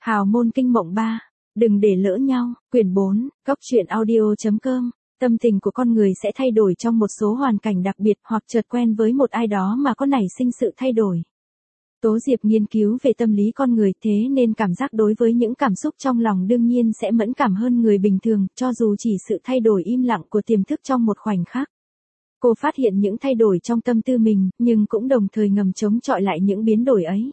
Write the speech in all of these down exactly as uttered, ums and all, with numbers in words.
Hào môn kinh mộng ba. Đừng để lỡ nhau. Quyển bốn. Cóc truyện audio.com. Tâm tình của con người sẽ thay đổi trong một số hoàn cảnh đặc biệt hoặc chợt quen với một ai đó mà có nảy sinh sự thay đổi. Tố Diệp nghiên cứu về tâm lý con người, thế nên cảm giác đối với những cảm xúc trong lòng đương nhiên sẽ mẫn cảm hơn người bình thường, cho dù chỉ sự thay đổi im lặng của tiềm thức trong một khoảnh khắc. Cô phát hiện những thay đổi trong tâm tư mình, nhưng cũng đồng thời ngầm chống chọi lại những biến đổi ấy.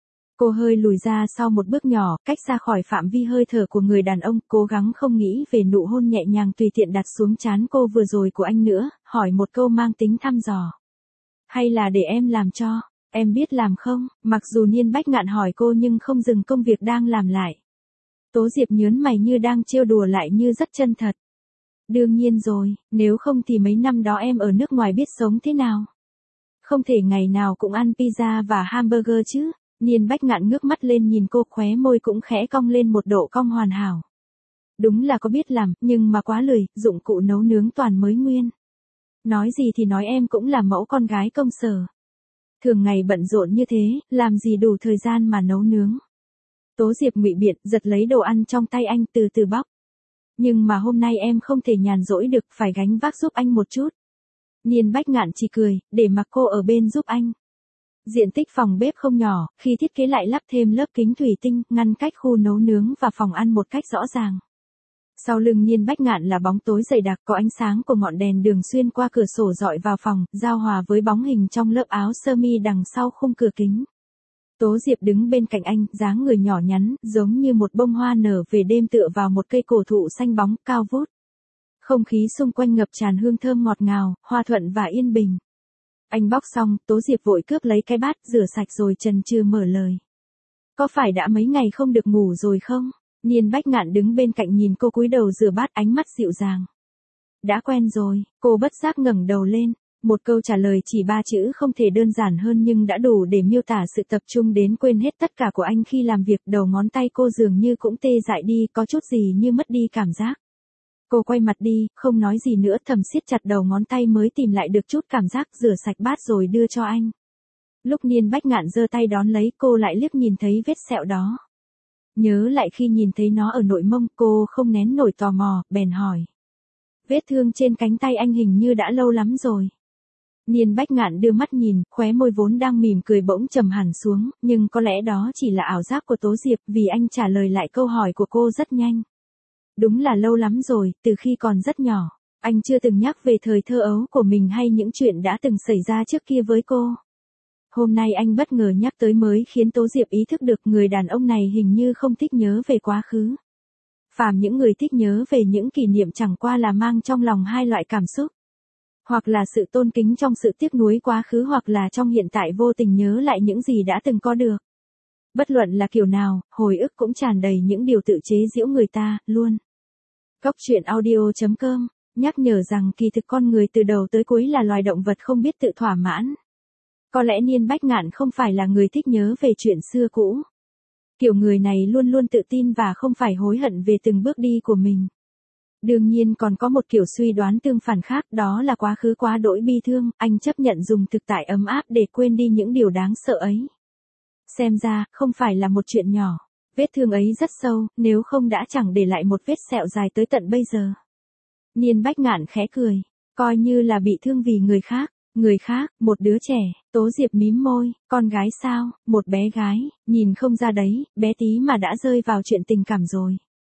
Cô hơi lùi ra sau một bước nhỏ, cách ra khỏi phạm vi hơi thở của người đàn ông, cố gắng không nghĩ về nụ hôn nhẹ nhàng tùy tiện đặt xuống trán cô vừa rồi của anh nữa, hỏi một câu mang tính thăm dò. Hay là để em làm cho, em biết làm không? Mặc dù Niên Bách Ngạn hỏi cô nhưng không dừng công việc đang làm lại. Tố Diệp nhớn mày như đang trêu đùa lại như rất chân thật. Đương nhiên rồi, nếu không thì mấy năm đó em ở nước ngoài biết sống thế nào? Không thể ngày nào cũng ăn pizza và hamburger chứ. Niên Bách Ngạn ngước mắt lên nhìn cô, khóe môi cũng khẽ cong lên một độ cong hoàn hảo. Đúng là có biết làm, nhưng mà quá lười, dụng cụ nấu nướng toàn mới nguyên. Nói gì thì nói, em cũng là mẫu con gái công sở. Thường ngày bận rộn như thế, làm gì đủ thời gian mà nấu nướng. Tố Diệp ngụy biện, giật lấy đồ ăn trong tay anh từ từ bóc. Nhưng mà hôm nay em không thể nhàn rỗi được, phải gánh vác giúp anh một chút. Niên Bách Ngạn chỉ cười, để mặc cô ở bên giúp anh. Diện tích phòng bếp không nhỏ, khi thiết kế lại lắp thêm lớp kính thủy tinh, ngăn cách khu nấu nướng và phòng ăn một cách rõ ràng. Sau lưng Niên Bách Ngạn là bóng tối dày đặc, có ánh sáng của ngọn đèn đường xuyên qua cửa sổ dọi vào phòng, giao hòa với bóng hình trong lớp áo sơ mi đằng sau khung cửa kính. Tố Diệp đứng bên cạnh anh, dáng người nhỏ nhắn, giống như một bông hoa nở về đêm tựa vào một cây cổ thụ xanh bóng, cao vút. Không khí xung quanh ngập tràn hương thơm ngọt ngào, hòa thuận và yên bình. Anh bóc xong, Tố Diệp vội cướp lấy cái bát, rửa sạch rồi chần chừ mở lời. Có phải đã mấy ngày không được ngủ rồi không? Niên Bách Ngạn đứng bên cạnh nhìn cô cúi đầu rửa bát, ánh mắt dịu dàng. Đã quen rồi, cô bất giác ngẩng đầu lên. Một câu trả lời chỉ ba chữ không thể đơn giản hơn nhưng đã đủ để miêu tả sự tập trung đến quên hết tất cả của anh khi làm việc. Đầu ngón tay cô dường như cũng tê dại đi, có chút gì như mất đi cảm giác. Cô quay mặt đi, không nói gì nữa, thầm siết chặt đầu ngón tay mới tìm lại được chút cảm giác, rửa sạch bát rồi đưa cho anh. Lúc Niên Bách Ngạn giơ tay đón lấy, cô lại liếc nhìn thấy vết sẹo đó. Nhớ lại khi nhìn thấy nó ở nội mông, cô không nén nổi tò mò, bèn hỏi. Vết thương trên cánh tay anh hình như đã lâu lắm rồi. Niên Bách Ngạn đưa mắt nhìn, khóe môi vốn đang mỉm cười bỗng trầm hẳn xuống, nhưng có lẽ đó chỉ là ảo giác của Tố Diệp, vì anh trả lời lại câu hỏi của cô rất nhanh. Đúng là lâu lắm rồi, từ khi còn rất nhỏ. Anh chưa từng nhắc về thời thơ ấu của mình hay những chuyện đã từng xảy ra trước kia với cô. Hôm nay anh bất ngờ nhắc tới mới khiến Tố Diệp ý thức được người đàn ông này hình như không thích nhớ về quá khứ. Phàm những người thích nhớ về những kỷ niệm chẳng qua là mang trong lòng hai loại cảm xúc. Hoặc là sự tôn kính trong sự tiếc nuối quá khứ, hoặc là trong hiện tại vô tình nhớ lại những gì đã từng có được. Bất luận là kiểu nào, hồi ức cũng tràn đầy những điều tự chế giễu người ta, luôn. Cóc truyện audio.com nhắc nhở rằng kỳ thực con người từ đầu tới cuối là loài động vật không biết tự thỏa mãn. Có lẽ Niên Bách Ngạn không phải là người thích nhớ về chuyện xưa cũ. Kiểu người này luôn luôn tự tin và không phải hối hận về từng bước đi của mình. Đương nhiên còn có một kiểu suy đoán tương phản khác, đó là quá khứ quá đỗi bi thương, anh chấp nhận dùng thực tại ấm áp để quên đi những điều đáng sợ ấy. Xem ra, không phải là một chuyện nhỏ. Vết thương ấy rất sâu, nếu không đã chẳng để lại một vết sẹo dài tới tận bây giờ. Niên Bách Ngạn khẽ cười, coi như là bị thương vì người khác. Người khác, một đứa trẻ. Tố Diệp mím môi, con gái sao? Một bé gái, nhìn không ra đấy, bé tí mà đã rơi vào chuyện tình cảm rồi.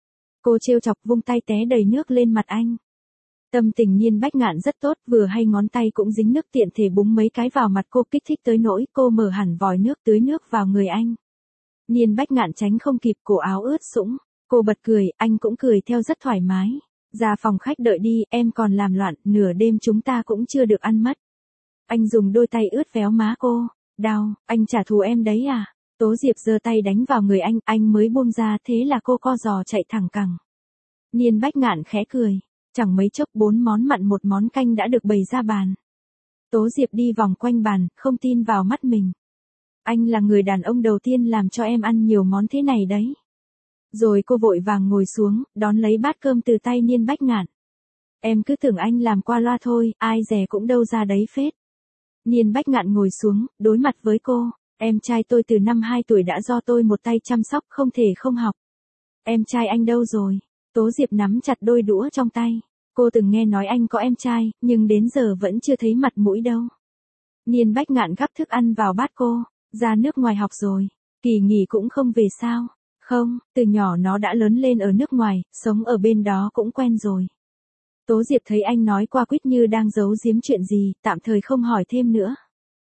Cô trêu chọc, vung tay té đầy nước lên mặt anh. Tâm tình Niên Bách Ngạn rất tốt, vừa hay ngón tay cũng dính nước, tiện thể búng mấy cái vào mặt cô, kích thích tới nỗi cô mở hẳn vòi nước tưới nước vào người anh. Niên Bách Ngạn tránh không kịp, cổ áo ướt sũng. Cô bật cười, anh cũng cười theo rất thoải mái. Ra phòng khách đợi đi, em còn làm loạn, nửa đêm chúng ta cũng chưa được ăn mất. Anh dùng đôi tay ướt véo má cô. Đau, anh trả thù em đấy à? Tố Diệp giơ tay đánh vào người anh, anh mới buông ra, thế là cô co giò chạy thẳng cẳng. Niên Bách Ngạn khẽ cười. Chẳng mấy chốc bốn món mặn một món canh đã được bày ra bàn. Tố Diệp đi vòng quanh bàn, không tin vào mắt mình. Anh là người đàn ông đầu tiên làm cho em ăn nhiều món thế này đấy. Rồi cô vội vàng ngồi xuống, đón lấy bát cơm từ tay Niên Bách Ngạn. Em cứ tưởng anh làm qua loa thôi, ai dè cũng đâu ra đấy phết. Niên Bách Ngạn ngồi xuống, đối mặt với cô. Em trai tôi từ năm hai tuổi đã do tôi một tay chăm sóc, không thể không học. Em trai anh đâu rồi? Tố Diệp nắm chặt đôi đũa trong tay. Cô từng nghe nói anh có em trai, nhưng đến giờ vẫn chưa thấy mặt mũi đâu. Niên Bách Ngạn gắp thức ăn vào bát cô. Ra nước ngoài học rồi. Kỳ nghỉ cũng không về sao? Không, từ nhỏ nó đã lớn lên ở nước ngoài, sống ở bên đó cũng quen rồi. Tố Diệp thấy anh nói qua quýt như đang giấu giếm chuyện gì, tạm thời không hỏi thêm nữa.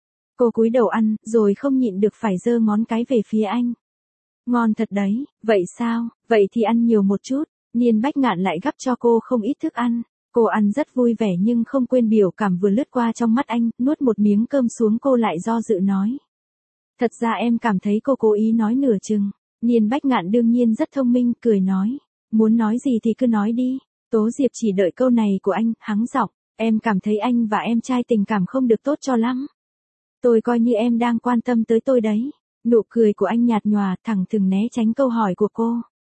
Cô cúi đầu ăn, rồi không nhịn được phải giơ ngón cái về phía anh. Ngon thật đấy, vậy sao, vậy thì ăn nhiều một chút. Niên Bách Ngạn lại gắp cho cô không ít thức ăn. Cô ăn rất vui vẻ nhưng không quên biểu cảm vừa lướt qua trong mắt anh, nuốt một miếng cơm xuống cô lại do dự nói. Thật ra em cảm thấy cô cố ý nói nửa chừng. Niên Bách Ngạn đương nhiên rất thông minh, cười nói. Muốn nói gì thì cứ nói đi. Tố Diệp chỉ đợi câu này của anh, hắng giọng. Em cảm thấy anh và em trai tình cảm không được tốt cho lắm. Tôi coi như em đang quan tâm tới tôi đấy. Nụ cười của anh nhạt nhòa, thẳng thừng né tránh câu hỏi của cô.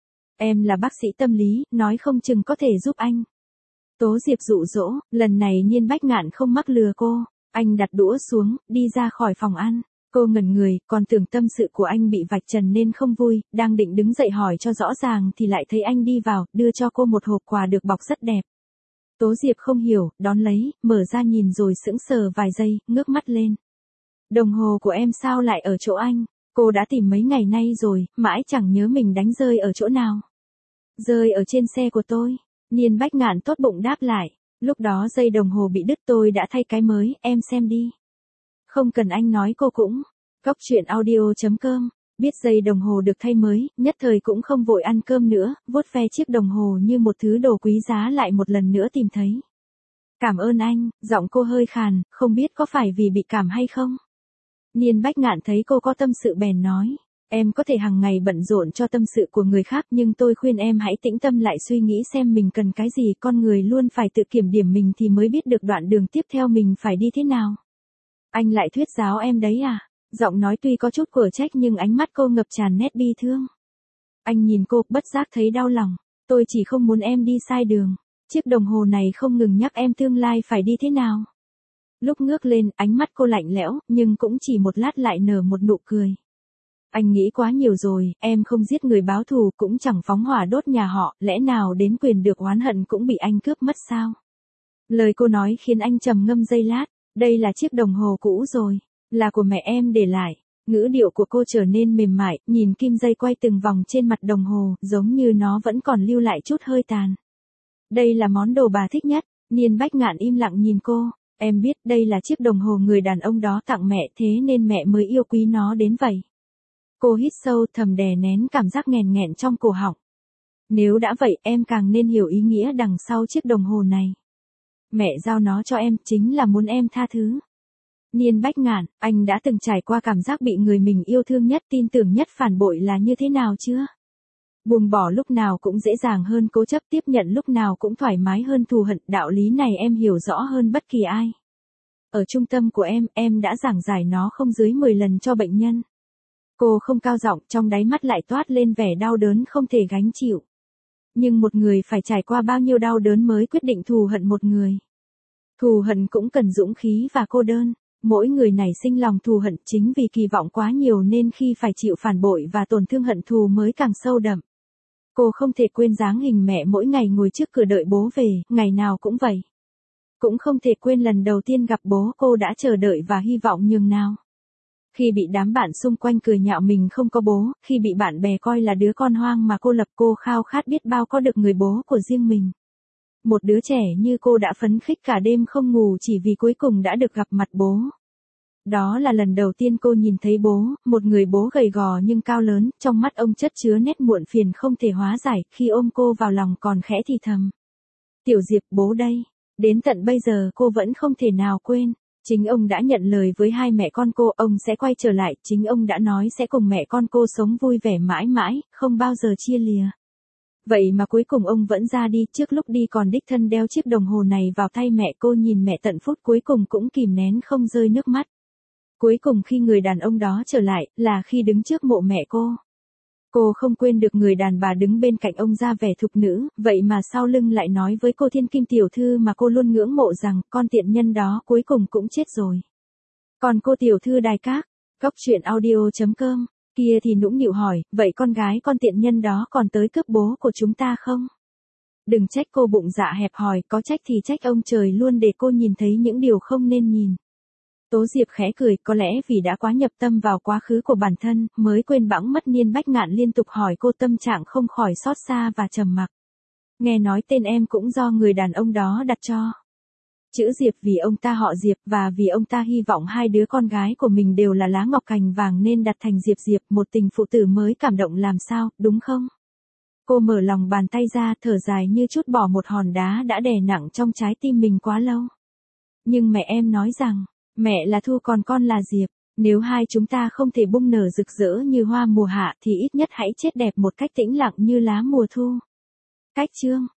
Em là bác sĩ tâm lý, nói không chừng có thể giúp anh. Tố Diệp dụ dỗ, lần này Niên Bách Ngạn không mắc lừa cô. Anh đặt đũa xuống, đi ra khỏi phòng ăn. Cô ngẩn người, còn tưởng tâm sự của anh bị vạch trần nên không vui, đang định đứng dậy hỏi cho rõ ràng thì lại thấy anh đi vào, đưa cho cô một hộp quà được bọc rất đẹp. Tố Diệp không hiểu, đón lấy, mở ra nhìn rồi sững sờ vài giây, ngước mắt lên. Đồng hồ của em sao lại ở chỗ anh? Cô đã tìm mấy ngày nay rồi, mãi chẳng nhớ mình đánh rơi ở chỗ nào. Rơi ở trên xe của tôi. Niên Bách Ngạn tốt bụng đáp lại. Lúc đó dây đồng hồ bị đứt tôi đã thay cái mới, em xem đi. Không cần anh nói cô cũng. Cóc truyện audio chấm com. Biết dây đồng hồ được thay mới, nhất thời cũng không vội ăn cơm nữa, vuốt ve chiếc đồng hồ như một thứ đồ quý giá lại một lần nữa tìm thấy. Cảm ơn anh, giọng cô hơi khàn, không biết có phải vì bị cảm hay không. Niên Bách Ngạn thấy cô có tâm sự bèn nói. Em có thể hàng ngày bận rộn cho tâm sự của người khác nhưng tôi khuyên em hãy tĩnh tâm lại suy nghĩ xem mình cần cái gì. Con người luôn phải tự kiểm điểm mình thì mới biết được đoạn đường tiếp theo mình phải đi thế nào. Anh lại thuyết giáo em đấy à? Giọng nói tuy có chút quở trách nhưng ánh mắt cô ngập tràn nét bi thương. Anh nhìn cô, bất giác thấy đau lòng. Tôi chỉ không muốn em đi sai đường. Chiếc đồng hồ này không ngừng nhắc em tương lai phải đi thế nào. Lúc ngước lên, ánh mắt cô lạnh lẽo, nhưng cũng chỉ một lát lại nở một nụ cười. Anh nghĩ quá nhiều rồi, em không giết người báo thù cũng chẳng phóng hỏa đốt nhà họ, lẽ nào đến quyền được oán hận cũng bị anh cướp mất sao? Lời cô nói khiến anh trầm ngâm giây lát, đây là chiếc đồng hồ cũ rồi, là của mẹ em để lại. Ngữ điệu của cô trở nên mềm mại, nhìn kim dây quay từng vòng trên mặt đồng hồ, giống như nó vẫn còn lưu lại chút hơi tàn. Đây là món đồ bà thích nhất. Niên Bách Ngạn im lặng nhìn cô. Em biết đây là chiếc đồng hồ người đàn ông đó tặng mẹ thế nên mẹ mới yêu quý nó đến vậy. Cô hít sâu thầm đè nén cảm giác nghẹn nghẹn trong cổ họng. Nếu đã vậy em càng nên hiểu ý nghĩa đằng sau chiếc đồng hồ này. Mẹ giao nó cho em chính là muốn em tha thứ. Niên Bách Ngạn, anh đã từng trải qua cảm giác bị người mình yêu thương nhất tin tưởng nhất phản bội là như thế nào chưa? Buông bỏ lúc nào cũng dễ dàng hơn cố chấp, tiếp nhận lúc nào cũng thoải mái hơn thù hận, đạo lý này em hiểu rõ hơn bất kỳ ai. Ở trung tâm của em, em đã giảng giải nó không dưới mười lần cho bệnh nhân. Cô không cao giọng, trong đáy mắt lại toát lên vẻ đau đớn không thể gánh chịu. Nhưng một người phải trải qua bao nhiêu đau đớn mới quyết định thù hận một người. Thù hận cũng cần dũng khí và cô đơn. Mỗi người nảy sinh lòng thù hận chính vì kỳ vọng quá nhiều nên khi phải chịu phản bội và tổn thương hận thù mới càng sâu đậm. Cô không thể quên dáng hình mẹ mỗi ngày ngồi trước cửa đợi bố về, ngày nào cũng vậy. Cũng không thể quên lần đầu tiên gặp bố cô đã chờ đợi và hy vọng nhường nào. Khi bị đám bạn xung quanh cười nhạo mình không có bố, khi bị bạn bè coi là đứa con hoang mà cô lập, cô khao khát biết bao có được người bố của riêng mình. Một đứa trẻ như cô đã phấn khích cả đêm không ngủ chỉ vì cuối cùng đã được gặp mặt bố. Đó là lần đầu tiên cô nhìn thấy bố, một người bố gầy gò nhưng cao lớn, trong mắt ông chất chứa nét muộn phiền không thể hóa giải, khi ôm cô vào lòng còn khẽ thì thầm. Tiểu Diệp, bố đây. Đến tận bây giờ cô vẫn không thể nào quên. Chính ông đã nhận lời với hai mẹ con cô, ông sẽ quay trở lại, chính ông đã nói sẽ cùng mẹ con cô sống vui vẻ mãi mãi, không bao giờ chia lìa. Vậy mà cuối cùng ông vẫn ra đi, trước lúc đi còn đích thân đeo chiếc đồng hồ này vào tay mẹ cô, nhìn mẹ tận phút cuối cùng cũng kìm nén không rơi nước mắt. Cuối cùng khi người đàn ông đó trở lại, là khi đứng trước mộ mẹ cô. Cô không quên được người đàn bà đứng bên cạnh ông ra vẻ thục nữ, vậy mà sau lưng lại nói với cô thiên kim tiểu thư mà cô luôn ngưỡng mộ rằng, con tiện nhân đó cuối cùng cũng chết rồi. Còn cô tiểu thư đài các, Cóc truyện audio chấm com. Kia thì nũng nịu hỏi, vậy con gái con tiện nhân đó còn tới cướp bố của chúng ta không? Đừng trách cô bụng dạ hẹp hòi, có trách thì trách ông trời luôn để cô nhìn thấy những điều không nên nhìn. Tố Diệp khẽ cười, có lẽ vì đã quá nhập tâm vào quá khứ của bản thân, mới quên bẵng mất Niên Bách Ngạn liên tục hỏi cô, tâm trạng không khỏi xót xa và trầm mặc. Nghe nói tên em cũng do người đàn ông đó đặt cho. Chữ Diệp vì ông ta họ Diệp và vì ông ta hy vọng hai đứa con gái của mình đều là lá ngọc cành vàng nên đặt thành Diệp Diệp, một tình phụ tử mới cảm động làm sao, đúng không? Cô mở lòng bàn tay ra, thở dài như trút bỏ một hòn đá đã đè nặng trong trái tim mình quá lâu. Nhưng mẹ em nói rằng, mẹ là Thu còn con là Diệp, nếu hai chúng ta không thể bung nở rực rỡ như hoa mùa hạ thì ít nhất hãy chết đẹp một cách tĩnh lặng như lá mùa thu. Cách chương